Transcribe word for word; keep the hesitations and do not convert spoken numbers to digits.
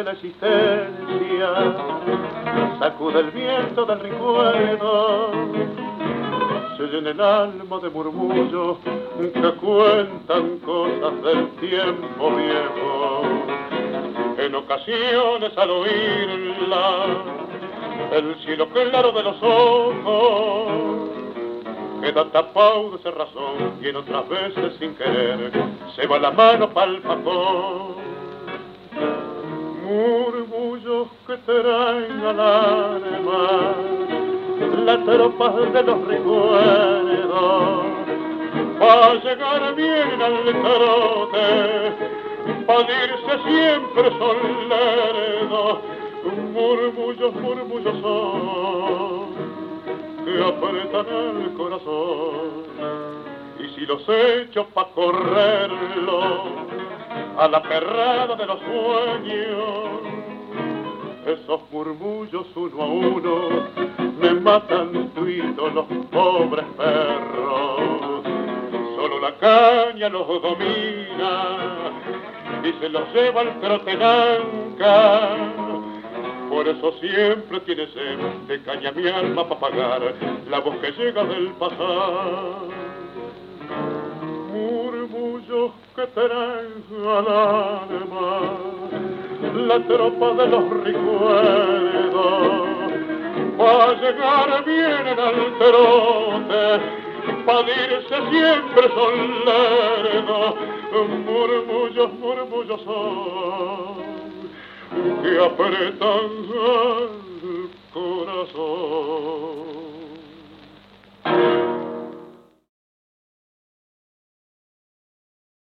de la existencia, sacude el viento del recuerdo, se llena el alma de murmullos que cuentan cosas del tiempo viejo. En ocasiones al oírla, el cielo claro de los ojos queda tapado de cerrazón y en otras veces sin querer se va la mano pa'l facón. Murmullos que traen al alma la tropa de los recuerdos, pa' llegar bien al trote, pa' irse siempre son lerdos. Murmullos, murmullos son que apretan el corazón, y si los echo pa' correrlo a la perrada de los sueños, esos murmullos uno a uno me matan tuitos los pobres perros. Solo la caña los domina y se los lleva al crotenanca. Por eso siempre tiene sed de caña mi alma pa' pagar la voz que llega del pasar. Murmullos que traen al alma la tropa de los recuerdos, pa' llegar bien en el trote, pa' irse siempre son lerdos. Murmullos, murmullos son que apretan el corazón.